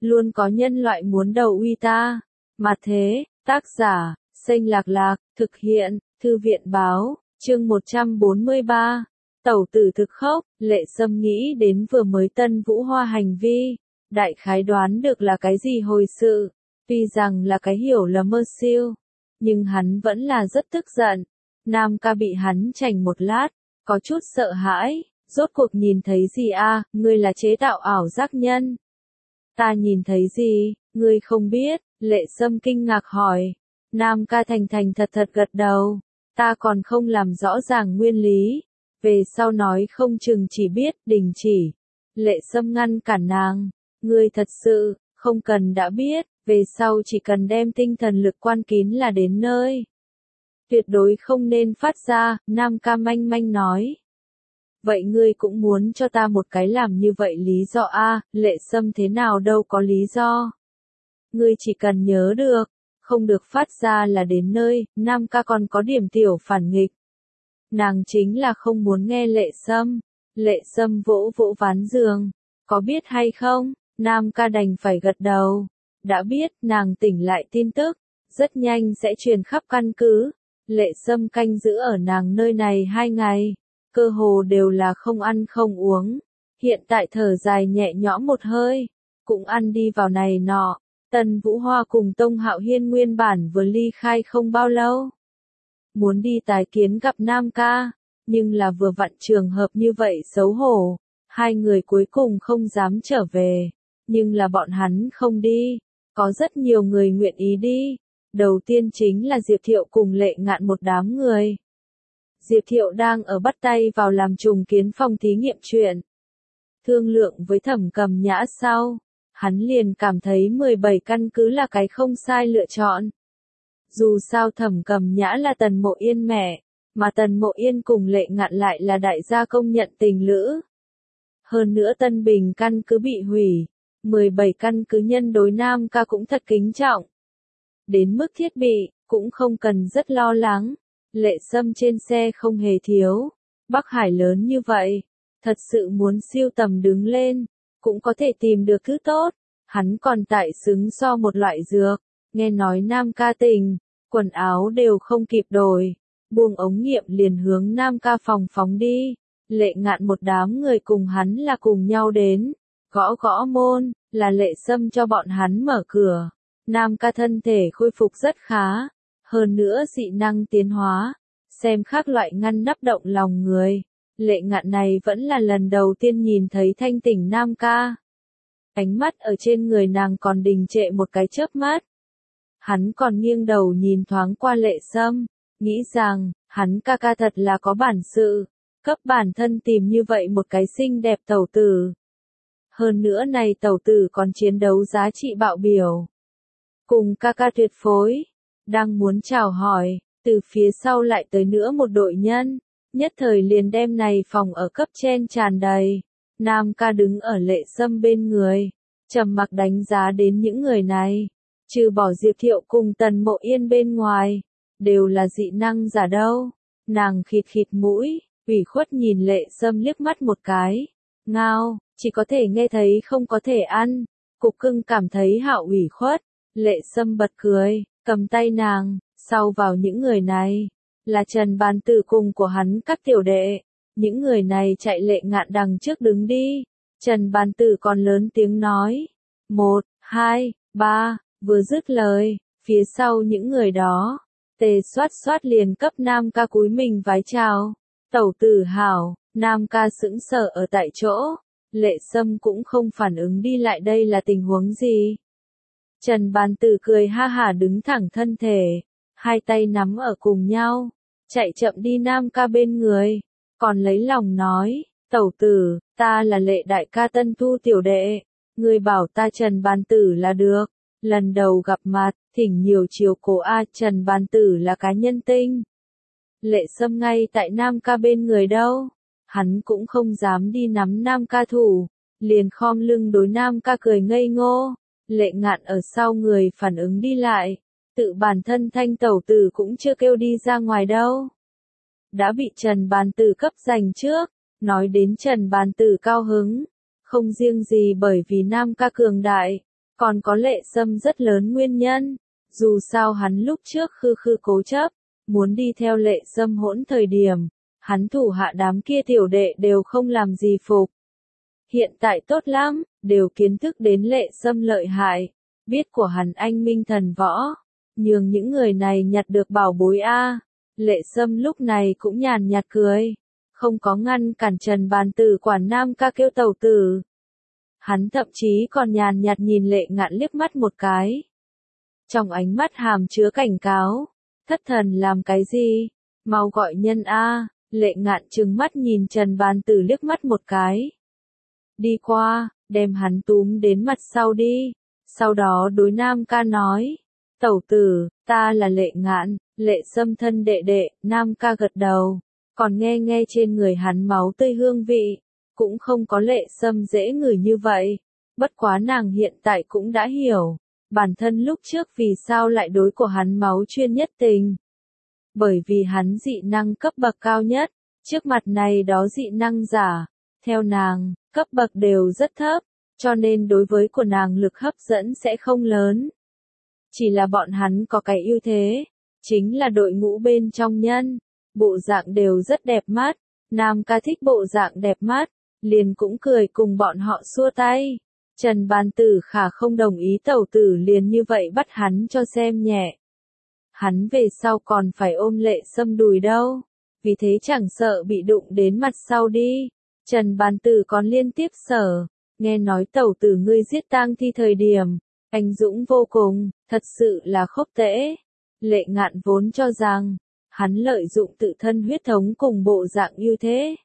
luôn có nhân loại muốn đầu uy ta. Mà thế, tác giả, Xanh Lạc Lạc, thực hiện, Thư viện báo, chương 143. Tẩu tử thực khóc, Lệ Sâm nghĩ đến vừa mới Tân Vũ Hoa hành vi, đại khái đoán được là cái gì hồi sự, tuy rằng là cái hiểu lầm mơ siêu, nhưng hắn vẫn là rất tức giận. Nam ca bị hắn chảnh một lát, có chút sợ hãi, rốt cuộc nhìn thấy gì a? Ngươi là chế tạo ảo giác nhân. Ta nhìn thấy gì, ngươi không biết? Lệ Sâm kinh ngạc hỏi. Nam ca thành thành thật thật gật đầu, ta còn không làm rõ ràng nguyên lý, về sau nói không chừng chỉ biết, đình chỉ. Lệ Sâm ngăn cản nàng, ngươi thật sự, không cần đã biết, về sau chỉ cần đem tinh thần lực quan kín là đến nơi. Tuyệt đối không nên phát ra, Nam ca manh manh nói. Vậy ngươi cũng muốn cho ta một cái làm như vậy lý do a? Lệ Sâm thế nào đâu có lý do. Ngươi chỉ cần nhớ được, không được phát ra là đến nơi. Nam ca còn có điểm tiểu phản nghịch. Nàng chính là không muốn nghe Lệ Sâm. Lệ Sâm vỗ vỗ ván giường, có biết hay không? Nam ca đành phải gật đầu. Đã biết, nàng tỉnh lại tin tức, rất nhanh sẽ truyền khắp căn cứ. Lệ Sâm canh giữ ở nàng nơi này 2 ngày, cơ hồ đều là không ăn không uống. Hiện tại thở dài nhẹ nhõm một hơi, cũng ăn đi vào này nọ. Tần Vũ Hoa cùng Tông Hạo Hiên nguyên bản vừa ly khai không bao lâu, muốn đi tái kiến gặp Nam ca, nhưng là vừa vặn trường hợp như vậy xấu hổ, 2 người cuối cùng không dám trở về, nhưng là bọn hắn không đi, có rất nhiều người nguyện ý đi. Đầu tiên chính là Diệp Thiệu cùng Lệ Ngạn một đám người. Diệp Thiệu đang ở bắt tay vào làm trùng kiến phòng thí nghiệm chuyện. Thương lượng với Thẩm Cầm Nhã sau, hắn liền cảm thấy 17 căn cứ là cái không sai lựa chọn. Dù sao Thẩm Cầm Nhã là Tần Mộ Yên mẹ, mà Tần Mộ Yên cùng Lệ Ngạn lại là đại gia công nhận tình lữ. Hơn nữa Tân Bình căn cứ bị hủy, 17 căn cứ nhân đối Nam ca cũng thật kính trọng. Đến mức thiết bị, cũng không cần rất lo lắng. Lệ Sâm trên xe không hề thiếu. Bắc Hải lớn như vậy, thật sự muốn siêu tầm đứng lên, cũng có thể tìm được thứ tốt. Hắn còn tại xứng so một loại dược. Nghe nói Nam ca tình, quần áo đều không kịp đổi. Buông ống nghiệm liền hướng Nam ca phòng phóng đi. Lệ Ngạn một đám người cùng hắn là cùng nhau đến. Gõ gõ môn, là Lệ Sâm cho bọn hắn mở cửa. Nam ca thân thể khôi phục rất khá, hơn nữa dị năng tiến hóa, xem khác loại ngăn nắp động lòng người. Lệ Ngạn này vẫn là lần đầu tiên nhìn thấy thanh tỉnh Nam ca. Ánh mắt ở trên người nàng còn đình trệ một cái chớp mắt. Hắn còn nghiêng đầu nhìn thoáng qua Lệ Sâm, nghĩ rằng, hắn ca ca thật là có bản sự, cấp bản thân tìm như vậy một cái xinh đẹp tẩu tử. Hơn nữa này tẩu tử còn chiến đấu giá trị bạo biểu. Cùng ca ca tuyệt phối, đang muốn chào hỏi, từ phía sau lại tới nữa một đội nhân, nhất thời liền đem này phòng ở cấp trên tràn đầy. Nam ca đứng ở Lệ Sâm bên người, trầm mặc đánh giá đến những người này, trừ bỏ Diệp Thiệu cùng Tần Mộ Yên bên ngoài, đều là dị năng giả đâu. Nàng khịt khịt mũi, ủy khuất nhìn Lệ Sâm liếc mắt một cái, ngao, chỉ có thể nghe thấy không có thể ăn, cục cưng cảm thấy hạo ủy khuất. Lệ Sâm bật cười, cầm tay nàng, sau vào những người này, là Trần Bàn Tử cùng của hắn các tiểu đệ. Những người này chạy Lệ Ngạn đằng trước đứng đi. Trần Bàn Tử còn lớn tiếng nói. 1, 2, 3, vừa dứt lời, phía sau những người đó, tề xoát xoát liền cấp Nam ca cúi mình vái chào. Tẩu tử hảo, Nam ca sững sờ ở tại chỗ. Lệ Sâm cũng không phản ứng đi lại đây là tình huống gì. Trần Bàn Tử cười ha hả đứng thẳng thân thể, 2 tay nắm ở cùng nhau, chạy chậm đi Nam ca bên người, còn lấy lòng nói, tẩu tử, ta là Lệ đại ca tân thu tiểu đệ, người bảo ta Trần Bàn Tử là được, lần đầu gặp mặt, thỉnh nhiều chiều cố a. Trần Bàn Tử là cá nhân tinh. Lệ Sâm ngay tại Nam ca bên người đâu, hắn cũng không dám đi nắm Nam ca thủ, liền khom lưng đối Nam ca cười ngây ngô. Lệ Ngạn ở sau người phản ứng đi lại, tự bản thân thanh tẩu tử cũng chưa kêu đi ra ngoài đâu. Đã bị Trần Bàn Tử cấp giành trước, nói đến Trần Bàn Tử cao hứng, không riêng gì bởi vì Nam ca cường đại, Còn có Lệ Sâm rất lớn nguyên nhân. Dù sao hắn lúc trước khư khư cố chấp, muốn đi theo Lệ Sâm hỗn thời điểm, hắn thủ hạ đám kia tiểu đệ đều không làm gì phục. Hiện tại tốt lắm, đều kiến thức đến Lệ Sâm lợi hại, biết của hắn anh minh thần võ, nhường những người này nhặt được bảo bối a. Lệ Sâm lúc này cũng nhàn nhạt cười, không có ngăn cản Trần Bàn Tử quản Nam Ca kêu tẩu tử. Hắn thậm chí còn nhàn nhạt nhìn Lệ Ngạn liếc mắt một cái. Trong ánh mắt hàm chứa cảnh cáo, thất thần làm cái gì, mau gọi nhân a. Lệ Ngạn trừng mắt nhìn Trần Bàn Tử liếc mắt một cái. Đi qua, đem hắn túm đến mặt sau đi, sau đó đối Nam Ca nói, tẩu tử, ta là Lệ Ngạn, Lệ Sâm thân đệ đệ. Nam Ca gật đầu, còn nghe nghe trên người hắn máu tươi hương vị, cũng không có Lệ Sâm dễ ngửi như vậy, bất quá nàng hiện tại cũng đã hiểu, bản thân lúc trước vì sao lại đối của hắn máu chuyên nhất tình. Bởi vì hắn dị năng cấp bậc cao nhất, trước mặt này đó dị năng giả, theo nàng, cấp bậc đều rất thấp, cho nên đối với của nàng lực hấp dẫn sẽ không lớn. Chỉ là bọn hắn có cái ưu thế, chính là đội ngũ bên trong nhân, bộ dạng đều rất đẹp mắt, Nam Ca thích bộ dạng đẹp mắt, liền cũng cười cùng bọn họ xua tay. Trần Bàn Tử khả không đồng ý tẩu tử liền như vậy bắt hắn cho xem nhẹ. Hắn về sau còn phải ôm Lệ Sâm đùi đâu, vì thế chẳng sợ bị đụng đến mặt sau đi. Trần Bàn Tử còn liên tiếp sở, nghe nói tẩu tử ngươi giết tang thi thời điểm, anh dũng vô cùng, thật sự là khốc tễ. Lệ Ngạn vốn cho rằng, hắn lợi dụng tự thân huyết thống cùng bộ dạng ưu thế,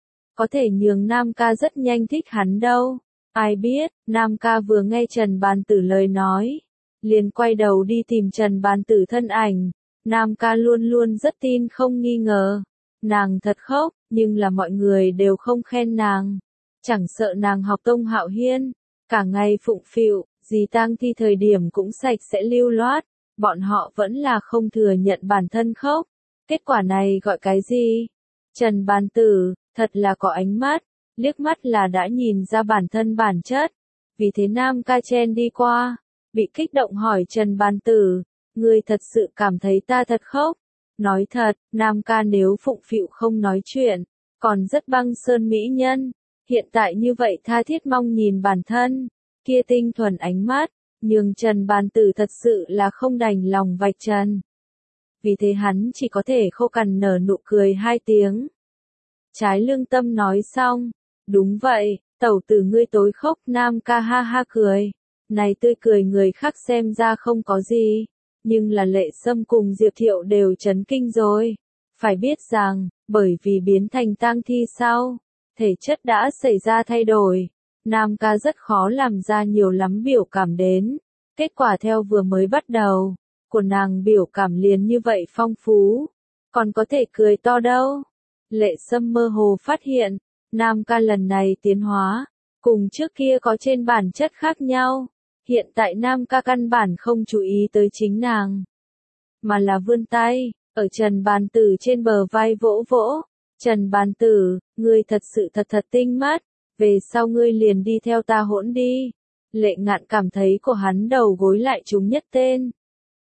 có thể nhường Nam Ca rất nhanh thích hắn đâu. Ai biết, Nam Ca vừa nghe Trần Bàn Tử lời nói, liền quay đầu đi tìm Trần Bàn Tử thân ảnh. Nam Ca luôn luôn rất tin không nghi ngờ. Nàng thật khóc, nhưng là mọi người đều không khen nàng. Chẳng sợ nàng học Tông Hạo Hiên, cả ngày phụng phịu, gì tang thi thời điểm cũng sạch sẽ lưu loát, bọn họ vẫn là không thừa nhận bản thân khóc. Kết quả này gọi cái gì? Trần Bàn Tử, thật là có ánh mắt, liếc mắt là đã nhìn ra bản thân bản chất. Vì thế Nam Ca chen đi qua, bị kích động hỏi Trần Bàn Tử, ngươi thật sự cảm thấy ta thật khóc? Nói thật, Nam Ca nếu phụng phịu không nói chuyện, còn rất băng sơn mỹ nhân, hiện tại như vậy tha thiết mong nhìn bản thân, kia tinh thuần ánh mắt, nhường Trần Bàn Tử thật sự là không đành lòng vạch trần. Vì thế hắn chỉ có thể khô cằn nở nụ cười hai tiếng. Trái lương tâm nói xong, đúng vậy, tẩu tử ngươi tối khóc. Nam Ca ha ha cười, này tươi cười người khác xem ra không có gì, nhưng là Lệ Sâm cùng Diệp Thiệu đều chấn kinh rồi. Phải biết rằng, bởi vì biến thành tang thi sau, thể chất đã xảy ra thay đổi, Nam Ca rất khó làm ra nhiều lắm biểu cảm đến. Kết quả theo vừa mới bắt đầu, của nàng biểu cảm liền như vậy phong phú, còn có thể cười to đâu. Lệ Sâm mơ hồ phát hiện, Nam Ca lần này tiến hóa, cùng trước kia có trên bản chất khác nhau. Hiện tại Nam Ca căn bản không chú ý tới chính nàng, mà là vươn tay, ở Trần Bàn Tử trên bờ vai vỗ vỗ. Trần Bàn Tử, ngươi thật sự thật tinh mắt, về sau ngươi liền đi theo ta hỗn đi. Lệ Ngạn cảm thấy của hắn đầu gối lại trúng nhất tên.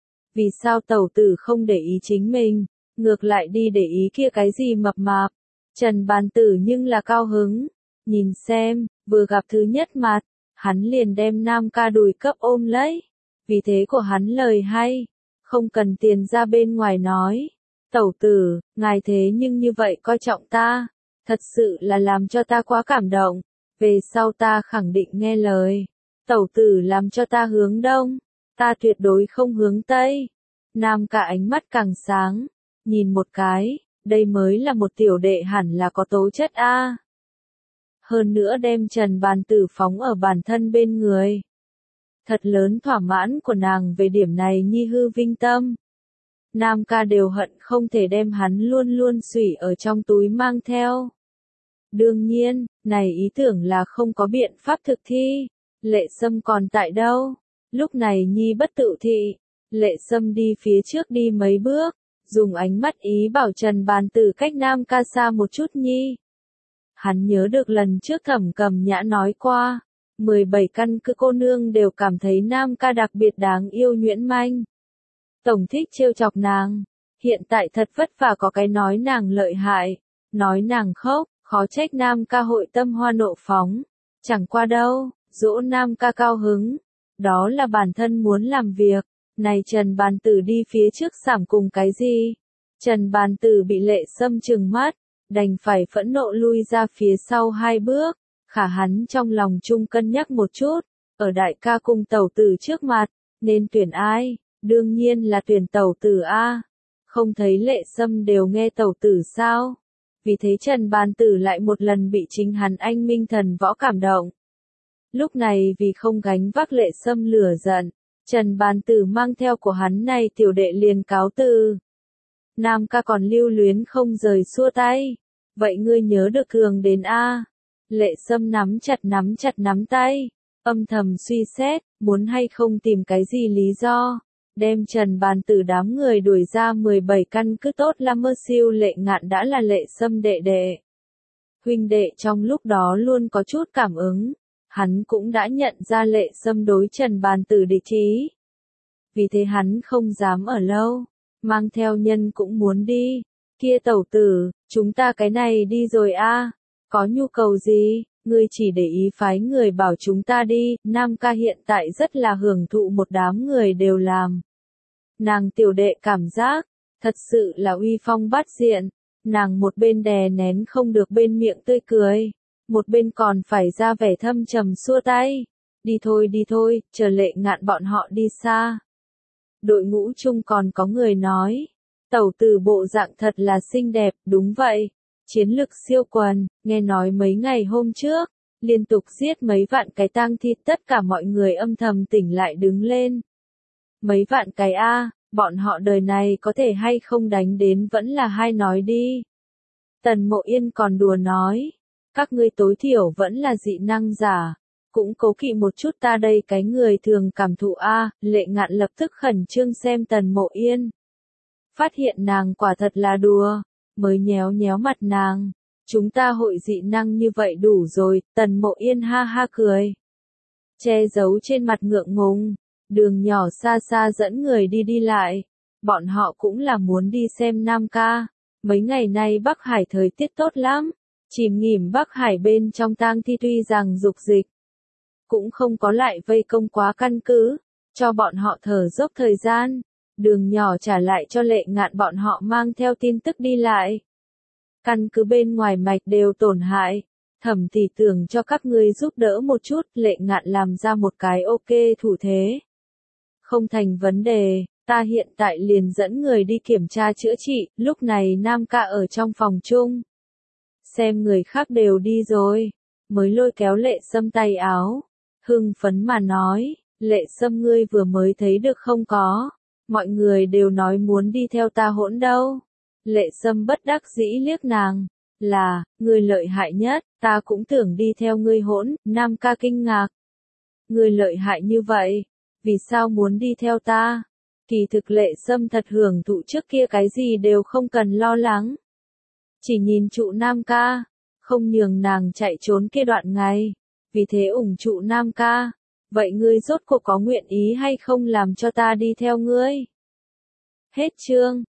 Vì sao tẩu tử không để ý chính mình, ngược lại đi để ý kia cái gì mập mạp? Trần Bàn Tử nhưng là cao hứng, nhìn xem, vừa gặp thứ nhất mặt, hắn liền đem Nam Ca đùi cấp ôm lấy. Vì thế của hắn lời hay, không cần tiền ra bên ngoài nói. Tẩu tử, ngài thế nhưng như vậy coi trọng ta, thật sự là làm cho ta quá cảm động. Về sau ta khẳng định nghe lời. Tẩu tử làm cho ta hướng đông, ta tuyệt đối không hướng tây. Nam Ca ánh mắt càng sáng, nhìn một cái, đây mới là một tiểu đệ hẳn là có tố chất a. Hơn nữa đem Trần Bàn Tử phóng ở bản thân bên người. Thật lớn thỏa mãn của nàng về điểm này nhi hư vinh tâm. Nam Ca đều hận không thể đem hắn luôn luôn xủy ở trong túi mang theo. Đương nhiên, này ý tưởng là không có biện pháp thực thi. Lệ Sâm còn tại đâu? Lúc này nhi bất tự thị. Lệ Sâm đi phía trước đi mấy bước, dùng ánh mắt ý bảo Trần Bàn Tử cách Nam Ca xa một chút nhi. Hắn nhớ được lần trước Thẩm Cầm Nhã nói qua, 17 căn cứ cô nương đều cảm thấy Nam ca đặc biệt đáng yêu nhuyễn manh. Tổng thích trêu chọc nàng. Hiện tại thật vất vả có cái nói nàng lợi hại, nói nàng khóc, khó trách Nam ca hội tâm hoa nộ phóng. Chẳng qua đâu, dỗ Nam ca cao hứng. Đó là bản thân muốn làm việc. Này Trần Bàn Tử đi phía trước sảm cùng cái gì? Trần Bàn Tử bị Lệ Sâm trừng mắt, đành phải phẫn nộ lui ra phía sau 2 bước. Khả hắn trong lòng chung cân nhắc một chút, ở đại ca cung tẩu tử trước mặt, nên tuyển ai? Đương nhiên là tuyển tẩu tử a. Không thấy Lệ Sâm đều nghe tẩu tử sao? Vì thế Trần Bàn Tử lại một lần bị chính hắn anh minh thần võ cảm động. Lúc này vì không gánh vác Lệ Sâm lửa giận, Trần Bàn Tử mang theo của hắn này tiểu đệ liền cáo từ. Nam ca còn lưu luyến không rời xua tay. Vậy ngươi nhớ được thường đến a. Lệ Sâm nắm chặt nắm tay, âm thầm suy xét, muốn hay không tìm cái gì lý do, đem Trần Bàn Tử đám người đuổi ra 17 căn cứ tốt là mơ siêu Lệ Ngạn đã là Lệ Sâm đệ đệ. Huynh đệ trong lúc đó luôn có chút cảm ứng, hắn cũng đã nhận ra Lệ Sâm đối Trần Bàn Tử địch ý. Vì thế hắn không dám ở lâu, mang theo nhân cũng muốn đi. Kia tẩu tử, chúng ta cái này đi rồi a. Có nhu cầu gì, ngươi chỉ để ý phái người bảo chúng ta đi, Nam ca hiện tại rất là hưởng thụ một đám người đều làm. Nàng tiểu đệ cảm giác, thật sự là uy phong bát diện, nàng một bên đè nén không được bên miệng tươi cười, một bên còn phải ra vẻ thâm trầm xua tay. Đi thôi, chờ Lệ Ngạn bọn họ đi xa. Đội ngũ chung còn có người nói, tẩu tử bộ dạng thật là xinh đẹp, đúng vậy. Chiến lực siêu quần, nghe nói mấy ngày hôm trước, liên tục giết mấy vạn cái tang thi, tất cả mọi người âm thầm tỉnh lại đứng lên. Mấy vạn cái a, bọn họ đời này có thể hay không đánh đến vẫn là hai nói đi. Tần Mộ Yên còn đùa nói, các ngươi tối thiểu vẫn là dị năng giả, cũng cố kỵ một chút ta đây cái người thường cảm thụ a. Lệ Ngạn lập tức khẩn trương xem Tần Mộ Yên. Phát hiện nàng quả thật là đùa. Mới nhéo nhéo mặt nàng, chúng ta hội dị năng như vậy đủ rồi. Tần Mộ Yên ha ha cười, che giấu trên mặt ngượng ngùng, đường nhỏ xa xa dẫn người đi lại, bọn họ cũng là muốn đi xem Nam ca. Mấy ngày nay Bắc Hải thời tiết tốt lắm, chìm nghỉm Bắc Hải bên trong tang thi tuy rằng dục dịch, cũng không có lại vây công quá căn cứ, cho bọn họ thở dốc thời gian. Đường nhỏ trả lại cho Lệ Ngạn bọn họ mang theo tin tức đi lại. Căn cứ bên ngoài mạch đều tổn hại, Thẩm tỷ tưởng cho các ngươi giúp đỡ một chút. Lệ Ngạn làm ra một cái ok thủ thế. Không thành vấn đề, ta hiện tại liền dẫn người đi kiểm tra chữa trị. Lúc này Nam ca ở trong phòng chung, xem người khác đều đi rồi, mới lôi kéo Lệ Sâm tay áo, hưng phấn mà nói, Lệ Sâm ngươi vừa mới thấy được không có. Mọi người đều nói muốn đi theo ta hỗn đâu. Lệ Sâm bất đắc dĩ liếc nàng, là, ngươi lợi hại nhất, ta cũng tưởng đi theo ngươi hỗn. Nam ca kinh ngạc, ngươi lợi hại như vậy, vì sao muốn đi theo ta? Kỳ thực Lệ Sâm thật hưởng thụ trước kia cái gì đều không cần lo lắng. Chỉ nhìn trụ Nam ca, không nhường nàng chạy trốn kia đoạn ngày, vì thế ủng trụ Nam ca. Vậy ngươi rốt cuộc có nguyện ý hay không làm cho ta đi theo ngươi? Hết chương.